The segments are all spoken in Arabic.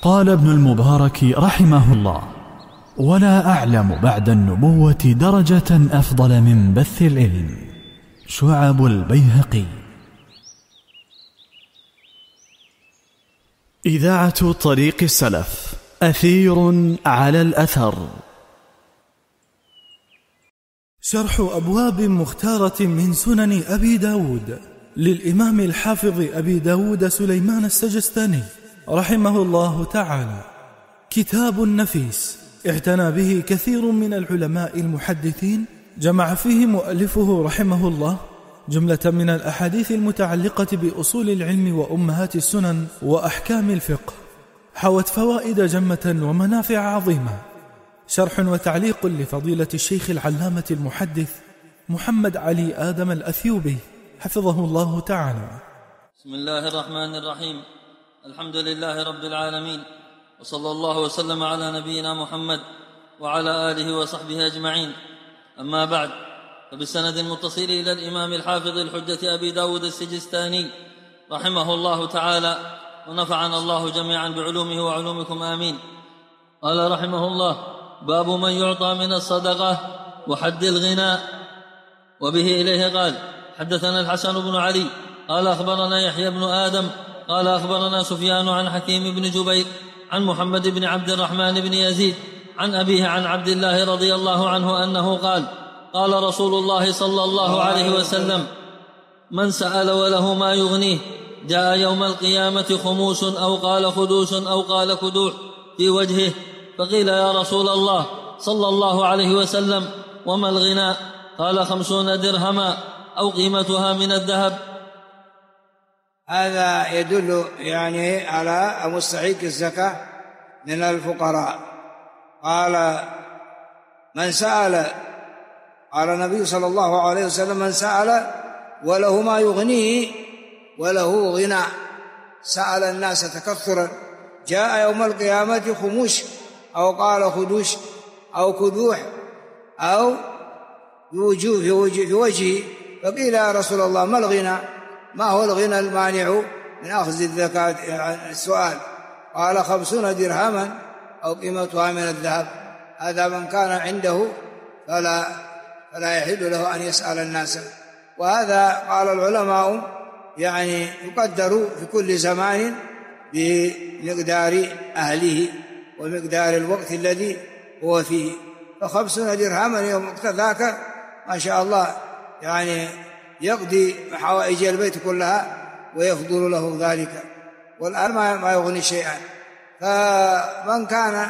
قال ابن المبارك رحمه الله: ولا أعلم بعد النبوة درجة أفضل من بث العلم. شعب البيهقي. إذاعة طريق السلف، أثير على الأثر. شرح أبواب مختارة من سنن أبي داود للإمام الحافظ أبي داود سليمان السجستاني رحمه الله تعالى. كتاب نفيس اعتنى به كثير من العلماء المحدثين، جمع فيه مؤلفه رحمه الله جملة من الأحاديث المتعلقة بأصول العلم وأمهات السنن وأحكام الفقه، حوت فوائد جمة ومنافع عظيمة. شرح وتعليق لفضيلة الشيخ العلامة المحدث محمد علي آدم الأثيوبي حفظه الله تعالى. بسم الله الرحمن الرحيم. الحمد لله رب العالمين، وصلى الله وسلم على نبينا محمد وعلى آله وصحبه أجمعين. أما بعد، فبالسند المتصل إلى الإمام الحافظ الحجة أبي داود السجستاني رحمه الله تعالى، ونفعنا الله جميعا بعلومه وعلومكم آمين. قال رحمه الله: باب من يعطى من الصدقة وحد الغناء. وبه إليه قال: حدثنا الحسن بن علي قال أخبرنا يحيى بن آدم قال أخبرنا سفيان عن حكيم بن جبير عن محمد بن عبد الرحمن بن يزيد عن أبيه عن عبد الله رضي الله عنه أنه قال: قال رسول الله صلى الله عليه وسلم: من سأل وله ما يغنيه جاء يوم القيامة خموس أو قال خدوس أو قال كدوح في وجهه، فقيل: يا رسول الله صلى الله عليه وسلم وما الغناء؟ قال: 50 درهما أو قيمتها من الذهب. هذا يدل على مستحق الزكاة من الفقراء. قال: من سأل، قال النبي صلى الله عليه وسلم: من سأل وله ما يغنيه وله غنى، سأل الناس تكثرا، جاء يوم القيامة خموش أو قال خدوش أو كدوح أو في وجهه، فقيل: يا رسول الله ما الغنى؟ ما هو الغنى المانع من أخذ الزكاة؟ السؤال. قال: 50 درهما أو قيمتها من الذهب. هذا من كان عنده فلا يحل له أن يسأل الناس. وهذا قال العلماء يقدر في كل زمان بمقدار أهله ومقدار الوقت الذي هو فيه. ف50 درهما يوم وقت ذاك ما شاء الله يقضي حوائج البيت كلها ويفضل له ذلك، والآن ما يغني شيئا. فمن كان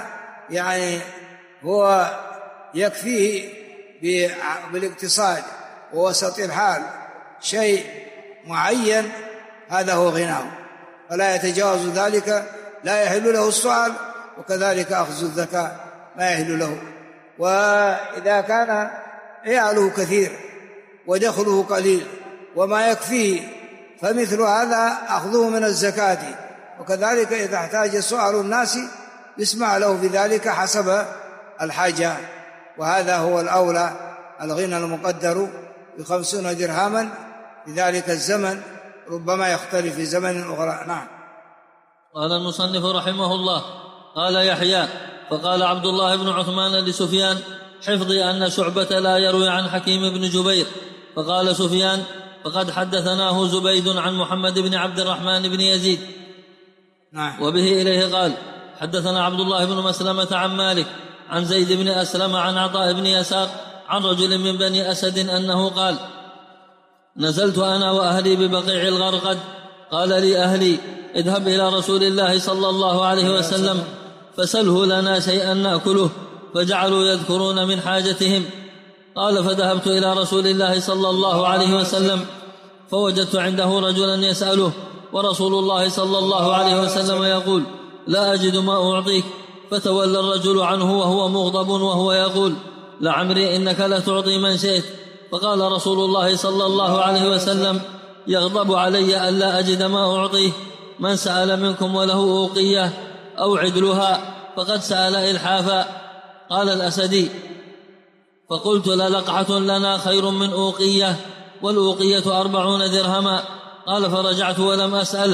هو يكفيه بالاقتصاد ووسط الحال شيء معين، هذا هو غناه، فلا يتجاوز ذلك، لا يحل له السؤال، وكذلك أخذ الزكاة ما يحل له. وإذا كان عياله كثير ودخله قليل وما يكفيه، فمثل هذا أخذه من الزكاة. وكذلك إذا احتاج سؤال الناس يسمع له بذلك حسب الحاجة، وهذا هو الأولى. الغنى المقدر ب50 درهما في ذلك الزمن ربما يختلف في زمن أخرى. نعم. قال المصنف رحمه الله: قال يحيى: فقال عبد الله بن عثمان لسفيان: حفظي أن شعبة لا يروي عن حكيم بن جبير. فقال سفيان: فقد حدثناه زبيد عن محمد بن عبد الرحمن بن يزيد. نعم. وبه إليه قال: حدثنا عبد الله بن مسلمة عن مالك عن زيد بن أسلم عن عطاء بن يسار عن رجل من بني أسد أنه قال: نزلت أنا وأهلي ببقيع الغرقد، قال لي أهلي: اذهب إلى رسول الله صلى الله عليه وسلم فسله لنا شيئا نأكله، فجعلوا يذكرون من حاجتهم. قال: فذهبت إلى رسول الله صلى الله عليه وسلم فوجدت عنده رجلا يسأله، ورسول الله صلى الله عليه وسلم يقول: لا أجد ما أعطيك. فتولى الرجل عنه وهو مغضب وهو يقول: لعمري إنك لتعطي من شئت. فقال رسول الله صلى الله عليه وسلم: يغضب علي ألا أجد ما أعطيه. من سأل منكم وله أوقية أو عدلها فقد سأل إلحافا. قال الأسدي: فقلت: للقعة لنا خير من أوقية، والأوقية 40 درهما. قال: فرجعت ولم أسأله،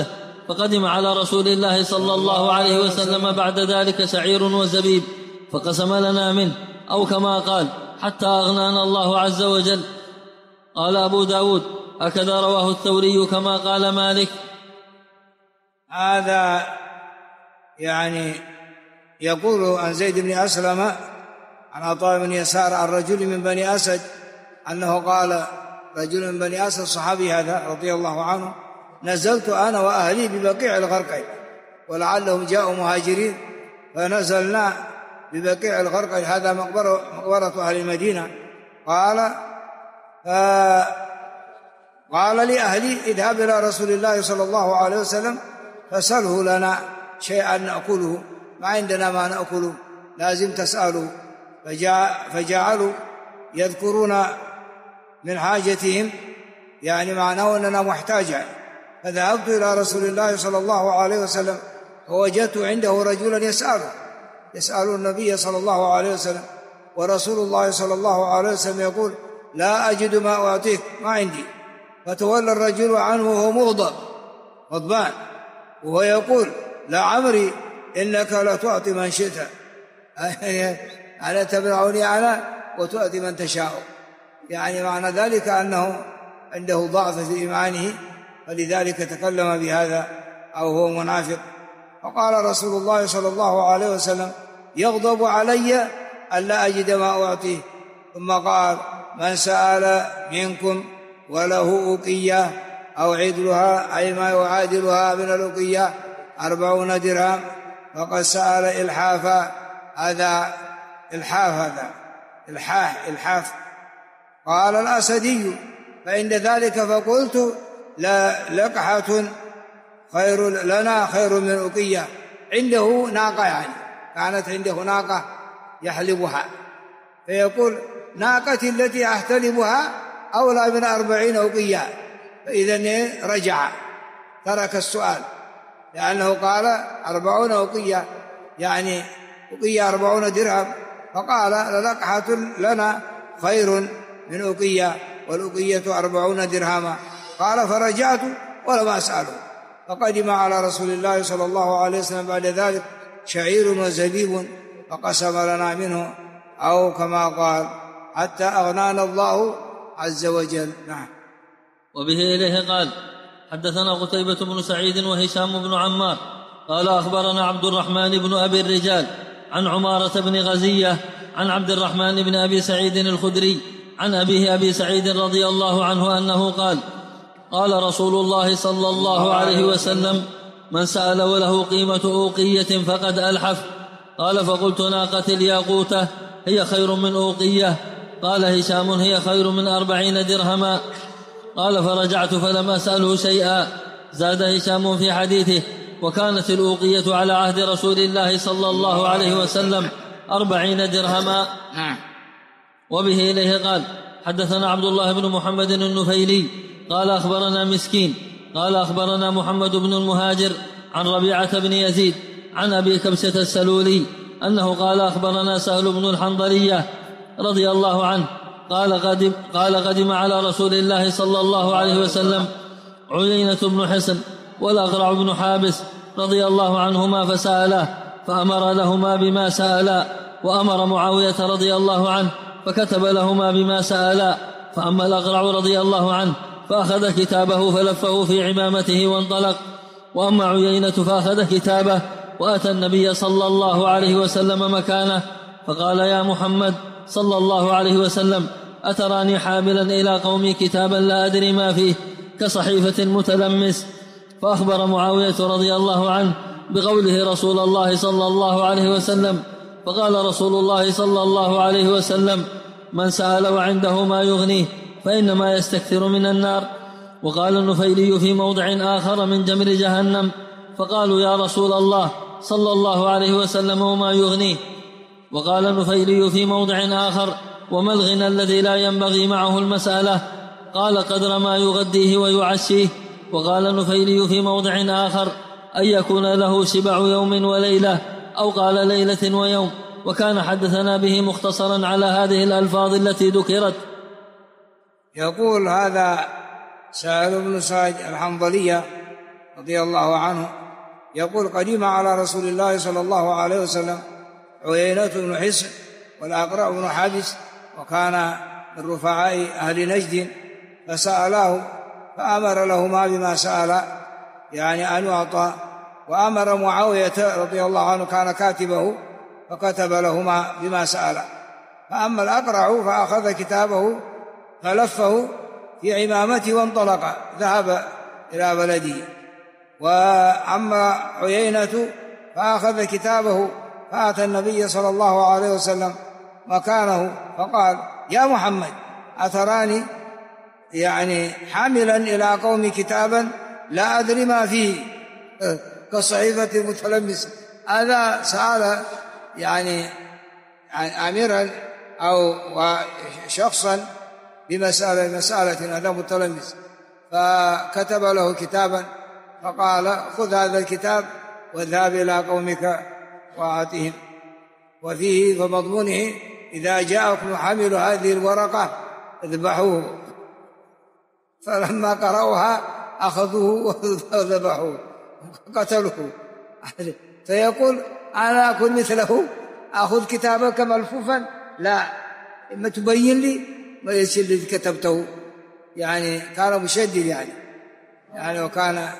فقدم على رسول الله صلى الله عليه وسلم بعد ذلك شعير وزبيب فقسم لنا منه، أو كما قال حتى أغنانا الله عز وجل. قال أبو داود: هكذا رواه الثوري كما قال مالك. هذا يعني يقول عن زيد بن أسلم عن عطاء بن يسار عن رجل من بني أسد أنه قال: رجل من بني أسد صحابي هذا رضي الله عنه: نزلت أنا وأهلي ببقيع الغرقد، ولعلهم جاءوا مهاجرين فنزلنا ببقيع الغرقد، هذا مقبرة أهل المدينة. قال لأهلي: اذهب إلى رسول الله صلى الله عليه وسلم فسأله لنا شيئا نأكله، ما عندنا ما نأكله، لازم تسأله. فجعلوا يذكرون من حاجتهم، يعني معناه أننا محتاجة. فذهبت إلى رسول الله صلى الله عليه وسلم فوجدت عنده رجلا يسأل النبي صلى الله عليه وسلم، ورسول الله صلى الله عليه وسلم يقول: لا أجد ما أعطيك، ما عندي. فتولى الرجل عنه وهو غضبان، وهو يقول: لا عمري إنك لا تعطي من شئت، ألا تبرعني أنا وتؤتي من تشاء. يعني معنى ذلك أنه عنده ضعف في إيمانه، فلذلك تكلم بهذا أو هو منافق. فقال رسول الله صلى الله عليه وسلم: يغضب علي ألا أجد ما أعطيه. ثم قال: من سأل منكم وله أقية أو عدلها، أي ما يعادلها من الأقية 40 درهم، فقد سأل إلحافا. هذا إلحاف. قال الأسدي: فعند ذلك فقلت: لا لقحة خير لنا خير من أقية. عنده ناقة، يعني كانت عنده ناقة يحلبها، فيقول: ناقتي التي أحتلبها أولى من 40 أقية. فإذن رجع ترك السؤال، لأنه قال 40 أقية، يعني أقية 40 درهم، فقال: للقحة لنا خير من أقية، والأقية 40 درهما. قال: فرجعت ولم أسأله. فقدم على رسول الله صلى الله عليه وسلم بعد ذلك شعير وزبيب فقسم لنا منه، أو كما قال حتى أغنانا الله عز وجل. نعم. وبه إليه قال: حدثنا قتيبة بن سعيد وهشام بن عمار قال أخبرنا عبد الرحمن بن أبي الرجال عن عمارة بن غزية عن عبد الرحمن بن أبي سعيد الخدري عن أبيه أبي سعيد رضي الله عنه أنه قال: قال رسول الله صلى الله عليه وسلم: من سأل وله قيمة أوقية فقد ألحف. قال: فقلت: ناقتي الياقوتة هي خير من أوقية. قال هشام: هي خير من 40 درهما. قال: فرجعت فلم أسأله شيئا. زاد هشام في حديثه: وكانت الأوقية على عهد رسول الله صلى الله عليه وسلم 40 درهما. وبه إليه قال: حدثنا عبد الله بن محمد النفيلي قال أخبرنا مسكين قال أخبرنا محمد بن المهاجر عن ربيعة بن يزيد عن أبي كبسة السلولي أنه قال: أخبرنا سهل بن الحنظلية رضي الله عنه قال قدم على رسول الله صلى الله عليه وسلم عيينة بن حصن والأقرع بن حابس رضي الله عنهما فسأله، فأمر لهما بما سألا، وأمر معاوية رضي الله عنه فكتب لهما بما سألا. فأما الأقرع رضي الله عنه فأخذ كتابه فلفه في عمامته وانطلق، وأما عيينة فأخذ كتابه وأتى النبي صلى الله عليه وسلم مكانه فقال: يا محمد صلى الله عليه وسلم، أتراني حاملا إلى قومي كتابا لا أدري ما فيه كصحيفة متلمس؟ فأخبر معاوية رضي الله عنه بقوله رسول الله صلى الله عليه وسلم، فقال رسول الله صلى الله عليه وسلم: من سأل وعنده ما يغنيه فإنما يستكثر من النار. وقال النفيلي في موضع آخر من جمر جهنم، فقالوا: يا رسول الله صلى الله عليه وسلم وما يغنيه؟ وقال النفيلي في موضع آخر: وما الغنى الذي لا ينبغي معه المسألة؟ قال: قدر ما يغديه ويعشيه. وقال النفيلي في موضع آخر: أن يكون له شبع يوم وليلة، أو قال ليلة ويوم. وكان حدثنا به مختصرا على هذه الألفاظ التي ذكرت. يقول هذا سهل بن سعد الحنظلية رضي الله عنه يقول: قدم على رسول الله صلى الله عليه وسلم عيينة بن حصن والأقرع بن حابس، وكان من رفعاء أهل نجد، فسألاه فأمر لهما بما سأل، يعني أن يعطى، وأمر معاوية رضي الله عنه كان كاتبه فكتب لهما بما سأل. فأما الأقرع فأخذ كتابه فلفه في عمامته وانطلق ذهب إلى بلده. وأما عيينة فأخذ كتابه فأتى النبي صلى الله عليه وسلم مكانه فقال: يا محمد، أتراني يعني حاملا إلى قوم كتابا لا أدري ما فيه كصحيفة المتلمس. هذا سأل يعني أميرا أو شخصا بمسألة هذا متلمس، فكتب له كتابا فقال: خذ هذا الكتاب واذهب إلى قومك وآتهم، وفيه فمضمونه: إذا جاءكم حامل هذه الورقة اذبحوه. فلما قرأوها أخذوه وذبحوه قتلوه. فيقول: أنا أكون مثله أخذ كتابك ملفوفا؟ لا، إما تبين لي ما يصير الذي كتبته. يعني كان مشدد يعني وكان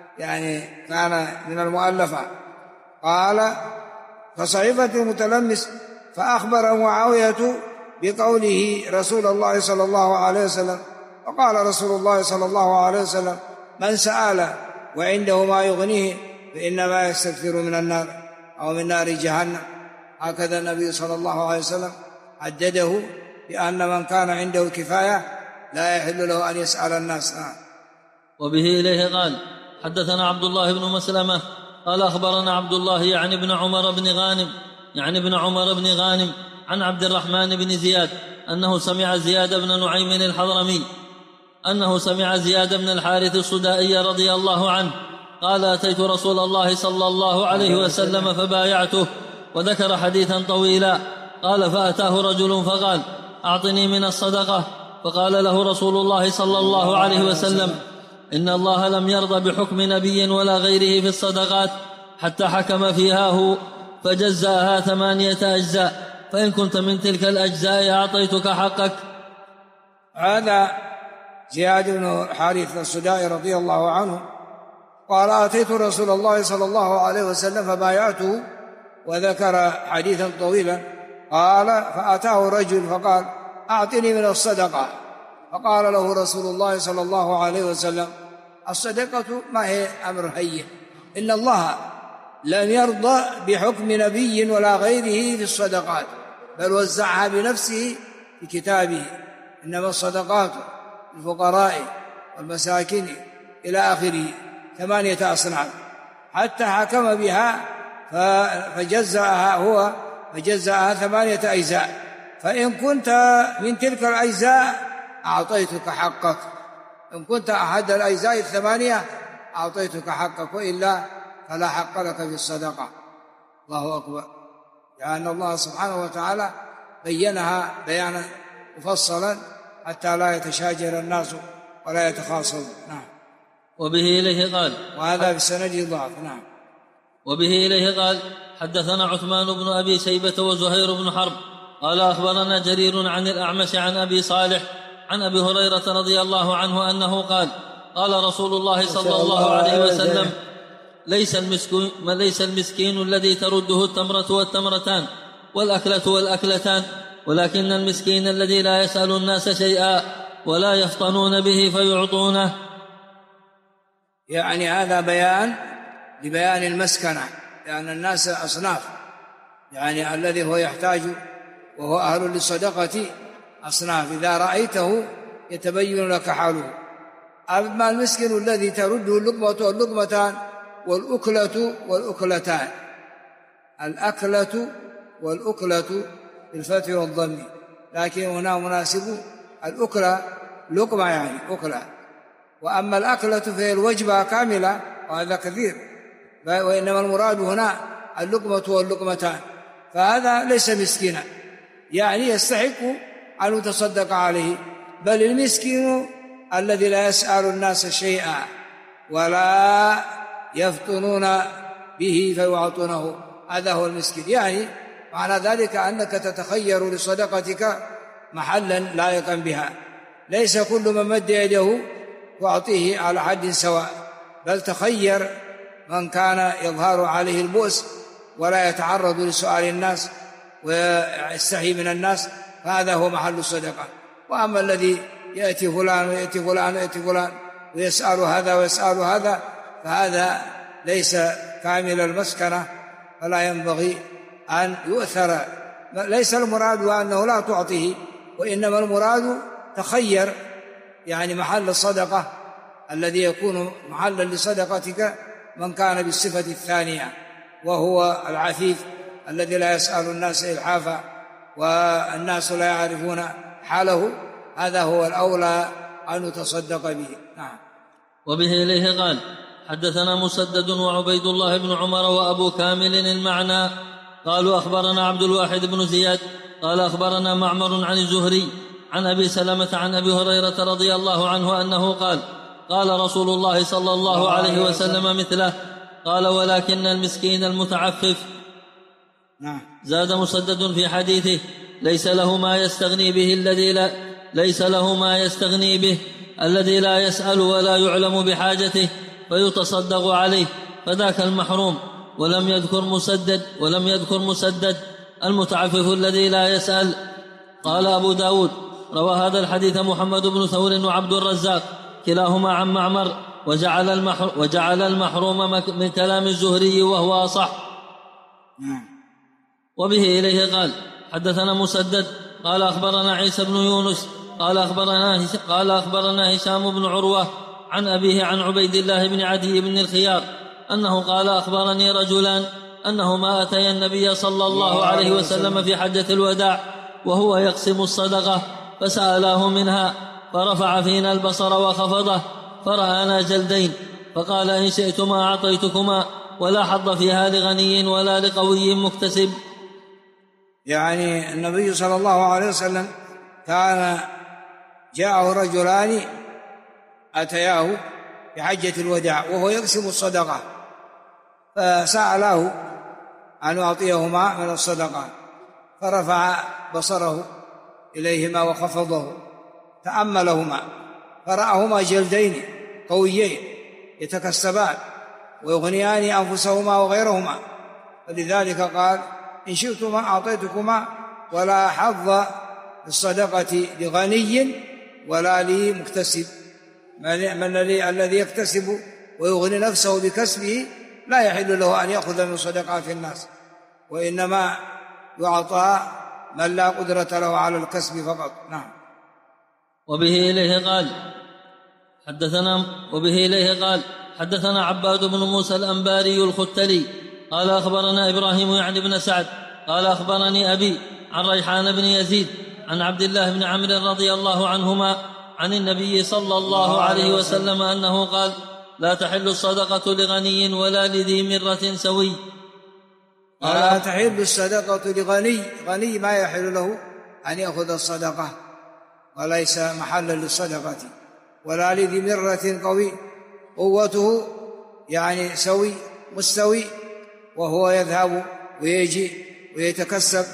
كان من المؤلفة. قال: فصحيفة المتلمس. فأخبر معاوية بقوله رسول الله صلى الله عليه وسلم، فقال رسول الله صلى الله عليه وسلم: من سأل وعنده ما يغنيه فإنما يستكثر من النار أو من نار جهنم. هكذا النبي صلى الله عليه وسلم عدده بأن من كان عنده كفاية لا يحل له أن يسأل الناس. وبه إليه قال: حدثنا عبد الله بن مسلمة قال أخبرنا عبد الله يعني ابن عمر بن غانم عن عبد الرحمن بن زياد أنه سمع زياد بن نعيم الحضرمي أنه سمع زياد بن الحارث الصدائي رضي الله عنه قال: أتيت رسول الله صلى الله عليه وسلم فبايعته، وذكر حديثا طويلا. قال: فأتاه رجل فقال: أعطني من الصدقة. فقال له رسول الله صلى الله عليه وسلم: إن الله لم يرضى بحكم نبي ولا غيره في الصدقات حتى حكم فيها هو، فجزأها 8 أجزاء، فإن كنت من تلك الأجزاء أعطيتك حقك. هذا زياد بن حارث الصدائي رضي الله عنه قال: أتيت رسول الله صلى الله عليه وسلم فبايعته، وذكر حديثا طويلا. قال: فأتاه رجل فقال: أعطني من الصدقة. فقال له رسول الله صلى الله عليه وسلم: الصدقة ما هي أمر هين، إن الله لم يرضى بحكم نبي ولا غيره في الصدقات، بل وزعها بنفسه في كتابه: إنما الصدقات للفقراء والمساكين إلى آخره 8 أصناف، حتى حكم بها فجزأها 8 أجزاء، فإن كنت من تلك الأجزاء أعطيتك حقك، إن كنت أحد الأجزاء 8 أعطيتك حقك، وإلا فلا حق لك في الصدقة. الله أكبر. لأن الله سبحانه وتعالى بينها بيانا مفصلا حتى لا يتشاجر الناس ولا يتخاصموا. نعم. وبه إليه قال: وهذا في السند ضعف. نعم. وبه إليه قال: حدثنا عثمان بن أبي شيبة وزهير بن حرب قال: أخبرنا جرير عن الأعمش عن أبي صالح عن أبي هريرة رضي الله عنه أنه قال: قال رسول الله صلى الله عليه وسلم: ليس المسكين الذي ترده التمرة والتمرتان والأكلة والأكلتان، ولكن المسكين الذي لا يسأل الناس شيئا ولا يفطنون به فيعطونه. يعني هذا بيان لبيان المسكنة، لأن الناس أصناف، يعني الذي هو يحتاج وهو أهل للصدقة أصناف، إذا رأيته يتبين لك حاله. أما المسكين الذي ترده اللقمة واللقمتان والأكلة والأكلتان، الأكلة والأكلة بالفتح والضم، لكن هنا مناسب الأكلة لقمة يعني أكلة، وأما الأكلة فهي الوجبة كاملة، وهذا كثير، وإنما المراد هنا اللقمة واللقمتان، فهذا ليس مسكينا يعني يستحق أن يتصدق عليه، بل المسكين الذي لا يسأل الناس شيئا ولا يفطنون به فيعطونه، هذا هو المسكين. يعني معنى ذلك أنك تتخير لصدقتك محلا لائقا بها، ليس كل من مد يده تعطيه على حد سواء، بل تخير من كان يظهر عليه البؤس ولا يتعرض لسؤال الناس ويستحي من الناس، فهذا هو محل الصدقة. وأما الذي يأتي فلان ويأتي فلان ويأتي فلان ويسأل هذا ويسأل هذا، فهذا ليس كامل المسكنة، فلا ينبغي أن يؤثر. ليس المراد أنه لا تعطيه، وإنما المراد تخير يعني محل الصدقة الذي يكون محلا لصدقتك من كان بالصفة الثانية، وهو العفيف الذي لا يسأل الناس إلحافا والناس لا يعرفون حاله، هذا هو الأولى أن يتصدق به. نعم. وبه إليه قال: حدثنا مسدد وعبيد الله بن عمر وأبو كامل المعنى قالوا أخبرنا عبد الواحد بن زياد قال أخبرنا معمر عن الزهري عن أبي سلمة عن أبي هريرة رضي الله عنه أنه قال: قال رسول الله صلى الله عليه وسلم مثله. قال: ولكن المسكين المتعفف. زاد مسدد في حديثه: ليس له ما يستغني به الذي لا يسأل ولا يعلم بحاجته فيتصدق عليه، فذاك المحروم. ولم يذكر مسدد المتعفف الذي لا يسأل. قال أبو داود: روى هذا الحديث محمد بن ثور وعبد الرزاق كلاهما عن معمر، وجعل المحروم من كلام الزهري وهو أصح. وبه إليه قال: حدثنا مسدد قال أخبرنا عيسى بن يونس قال أخبرنا هشام بن عروة عن أبيه عن عبيد الله بن عدي بن الخيار أنه قال: أخبرني رجلان أنهما أتيا النبي صلى الله عليه وسلم في حجة الوداع وهو يقسم الصدقة، فسألاه منها فرفع فينا البصر وخفضه فرآنا جلدين، فقال: إن شئتما أعطيتكما، ولا حظ فيها لغني ولا لقوي مكتسب. يعني النبي صلى الله عليه وسلم كان جاءه رجلان أتياه في حجة الوداع وهو يقسم الصدقة، فسأله أن يعطيهما من الصدقة، فرفع بصره إليهما وخفضه تأملهما فرأهما جلدين قويين يتكسبان ويغنيان أنفسهما وغيرهما، فلذلك قال: إن شئتما أعطيتكما، ولا حظ الصدقة لغني ولا لمكتسب. الذي يكتسب ويغني نفسه بكسبه لا يحل له أن يأخذ من صدقات الناس، وإنما يعطى من لا قدرة له على الكسب فقط. نعم. وبه إليه قال: حدثنا عباد بن موسى الأنباري الختلي قال أخبرنا إبراهيم يعني بن سعد قال أخبرني أبي عن ريحان بن يزيد عن عبد الله بن عمرو رضي الله عنهما عن النبي صلى الله عليه وسلم أنه قال: لا تحل الصدقة لغني ولا لذي مرة سوي. لا تحل الصدقة غني ما يحل له أن يأخذ الصدقة وليس محلا للصدقة، ولا لذي مرة قوي قوته يعني مستوي وهو يذهب ويجي ويتكسب،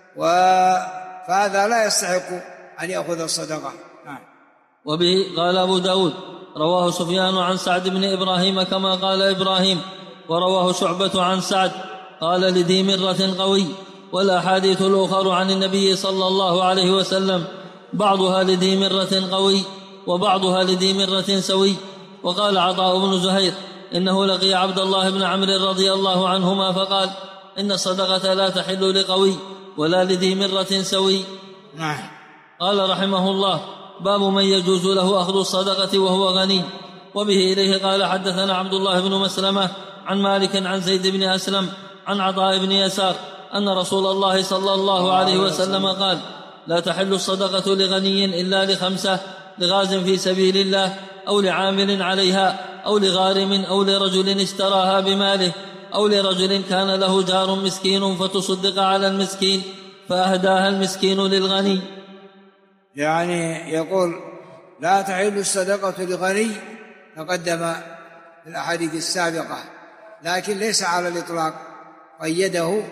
فهذا لا يستحق أن يأخذ الصدقة. نعم. وبه قال أبو داود: رواه سفيان عن سعد بن إبراهيم كما قال إبراهيم، ورواه شعبة عن سعد قال: لذي مرة قوي. والأحاديث الأخرى عن النبي صلى الله عليه وسلم بعضها لذي مرة قوي وبعضها لذي مرة سوي. وقال عطاء بن زهير: إنه لقي عبد الله بن عمرو رضي الله عنهما فقال: إن الصدقة لا تحل لقوي ولا لذي مرة سوي. قال رحمه الله: باب من يجوز له أخذ الصدقة وهو غني. وبه إليه قال: حدثنا عبد الله بن مسلمة عن مالك عن زيد بن أسلم عن عطاء بن يسار أن رسول الله صلى الله عليه وسلم قال: لا تحل الصدقة لغني إلا لخمسة: لغاز في سبيل الله، أو لعامل عليها، أو لغارم، أو لرجل اشتراها بماله، أو لرجل كان له جار مسكين فتصدق على المسكين فأهداها المسكين للغني. يعني يقول: لا تحل الصدقة لغني، تقدم في الأحاديث السابقة، لكن ليس على الإطلاق، قيده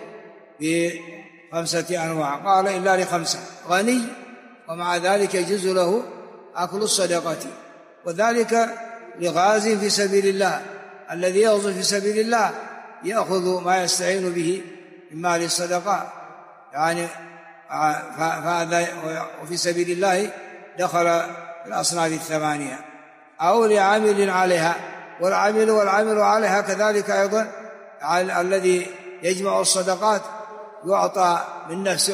ب5 أنواع، قال إلا ل5: غني ومع ذلك يجوز له أكل الصدقة، وذلك لغاز في سبيل الله، الذي يغزو في سبيل الله يأخذ ما يستعين به من مال الصدقة، يعني فهذا وفي سبيل الله دخل الأصناف 8. أو لعامل عليها، والعامل عليها كذلك أيضا الذي يجمع الصدقات يعطى من نفس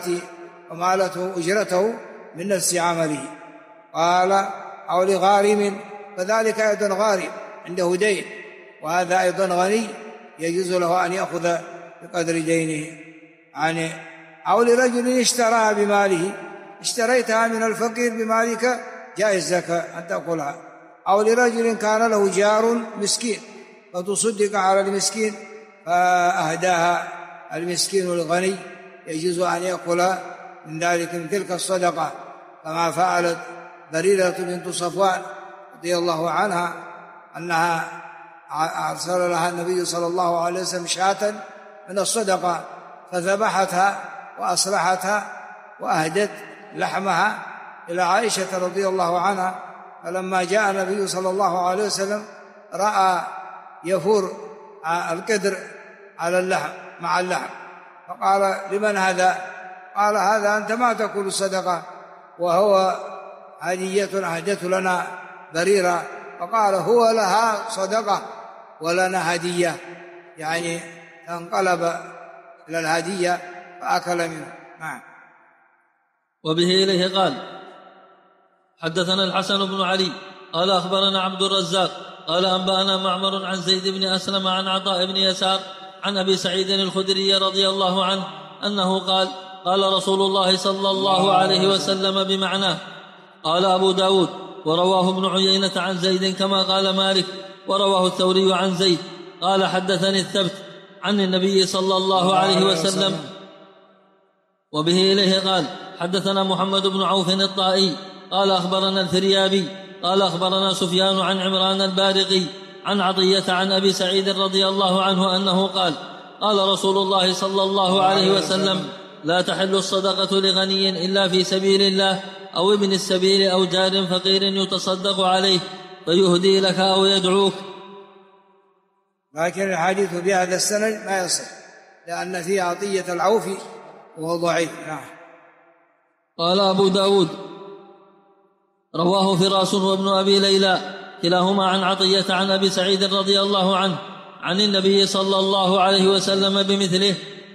عمالته أجرته من نفس عمله. قال: أو لغارم، كذلك أيضا غارم عنده دين وهذا أيضا غني يجوز له أن يأخذ بقدر دينه. يعني أو لرجل اشترى بماله، اشتريتها من الفقير بمالك جائز زكاة أن تأكلها. أو لرجل كان له جار مسكين فتصدق على المسكين فأهداها المسكين الغني يجوز أن يأكل من ذلك من تلك الصدقة، كما فعلت بريرة بنت صفوان رضي الله عنها، أنها أرسل لها النبي صلى الله عليه وسلم شاة من الصدقة فذبحتها وأصلحتها وأهدت لحمها إلى عائشة رضي الله عنها. فلما جاء النبي صلى الله عليه وسلم رأى يفور القدر على اللحم مع اللحم، فقال: لمن هذا؟ قال: هذا أنت ما تأكل الصدقة، وهو هدية أهدته لنا بريرة. فقال: هو لها صدقة ولنا هدية، يعني انقلب إلى الهدية فأكل منه. نعم. وبه إليه قال: حدثنا الحسن بن علي قال أخبرنا عبد الرزاق قال أنبأنا معمر عن زيد بن أسلم عن عطاء بن يسار عن أبي سعيد الخدري رضي الله عنه أنه قال: قال رسول الله صلى الله عليه وسلم بمعناه. قال أبو داود: ورواه ابن عيينة عن زيد كما قال مالك، ورواه الثوري عن زيد قال: حدثني الثبت عن النبي صلى الله عليه وسلم. وبه إليه قال: حدثنا محمد بن عوف الطائي قال أخبرنا الفريابي قال أخبرنا سفيان عن عمران البارقي عن عطية عن أبي سعيد رضي الله عنه أنه قال: قال رسول الله صلى الله عليه وسلم: لا تحل الصدقة لغني إلا في سبيل الله أو ابن السبيل أو جار فقير يتصدق عليه فيهدي لك أو يدعوك. لكن الحديث بهذا السند ما يصح، لأن فيه عطية العوفي وهو ضعيف. قال أبو داود: رواه فراس وابن أبي ليلى كلاهما عن عطية عن أبي سعيد رضي الله عنه عن النبي صلى الله عليه وسلم بمثله.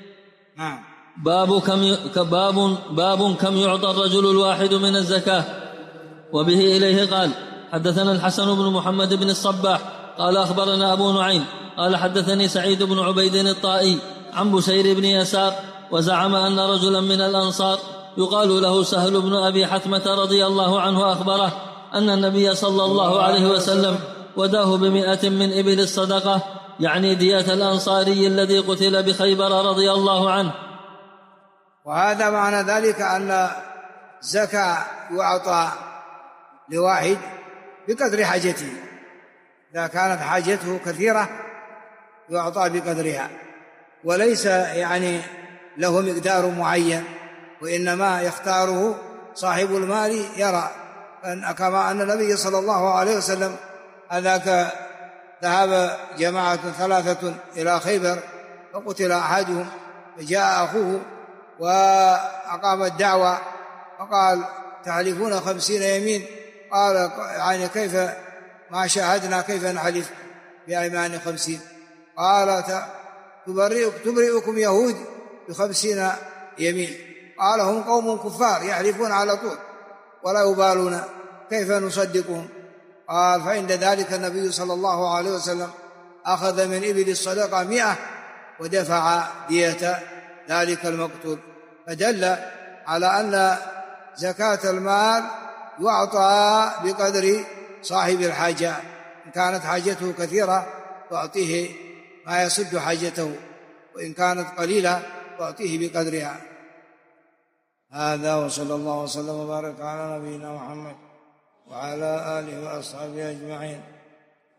باب كم يعطى الرجل الواحد من الزكاة. وبه إليه قال: حدثنا الحسن بن محمد بن الصباح قال أخبرنا أبو نعيم قال حدثني سعيد بن عبيد الطائي عن بشير بن يسار وزعم أن رجلا من الأنصار يقال له سهل بن أبي حثمة رضي الله عنه أخبره أن النبي صلى الله عليه وسلم وداه ب100 من إبل الصدقة، يعني دية الأنصاري الذي قتل بخيبر رضي الله عنه. وهذا معنى ذلك أن الزكاة يعطى لواحد بقدر حاجته، إذا كانت حاجته كثيرة يعطى بقدرها، وليس يعني له مقدار معين، وإنما يختاره صاحب المال يرى، كما أن النبي صلى الله عليه وسلم هذاك ذهب جماعة 3 إلى خيبر فقتل أحدهم، فجاء أخوه وأقام الدعوة فقال: تحلفون 50 يمين؟ قال: يعني كيف ما شاهدنا كيف نحلف بأيمان 50؟ قال: تبرئكم يهود ب50 يمين. قال: هم قوم كفار يحلفون على طول ولا يبالون، كيف نصدقهم؟ قال: فعند ذلك النبي صلى الله عليه وسلم أخذ من إبل الصدقة 100 ودفع دية ذلك المقتول، فدل على أن زكاة المال يعطى بقدر صاحب الحاجة، إن كانت حاجته كثيرة تعطيه ما يسد حاجته، وإن كانت قليلة تعطيه بقدرها. هذا، وصلى الله وسلم وبارك على نبينا محمد وعلى آله وأصحابه أجمعين.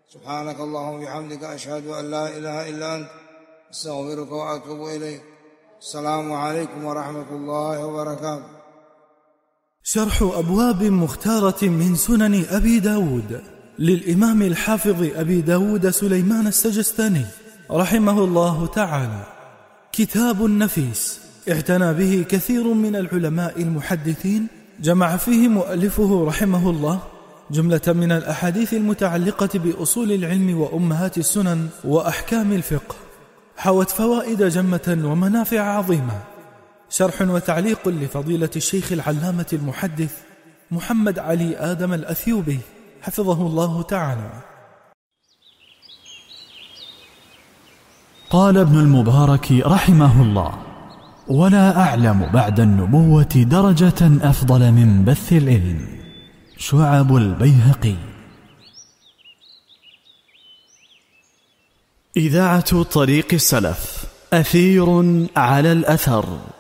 سبحانك اللهم وبحمدك أشهد أن لا إله إلا أنت أستغفرك وأتوب إليك. السلام عليكم ورحمة الله وبركاته. شرح أبواب مختارة من سنن أبي داود للإمام الحافظ أبي داود سليمان السجستاني رحمه الله تعالى، كتاب نفيس اعتنى به كثير من العلماء المحدثين، جمع فيه مؤلفه رحمه الله جملة من الأحاديث المتعلقة بأصول العلم وأمهات السنن وأحكام الفقه، حوت فوائد جمة ومنافع عظيمة. شرح وتعليق لفضيلة الشيخ العلامة المحدث محمد علي آدم الأثيوبي حفظه الله تعالى. قال ابن المبارك رحمه الله: ولا أعلم بعد النبوة درجة أفضل من بث العلم. شعب البيهقي. إذاعة طريق السلف، أثير على الأثر.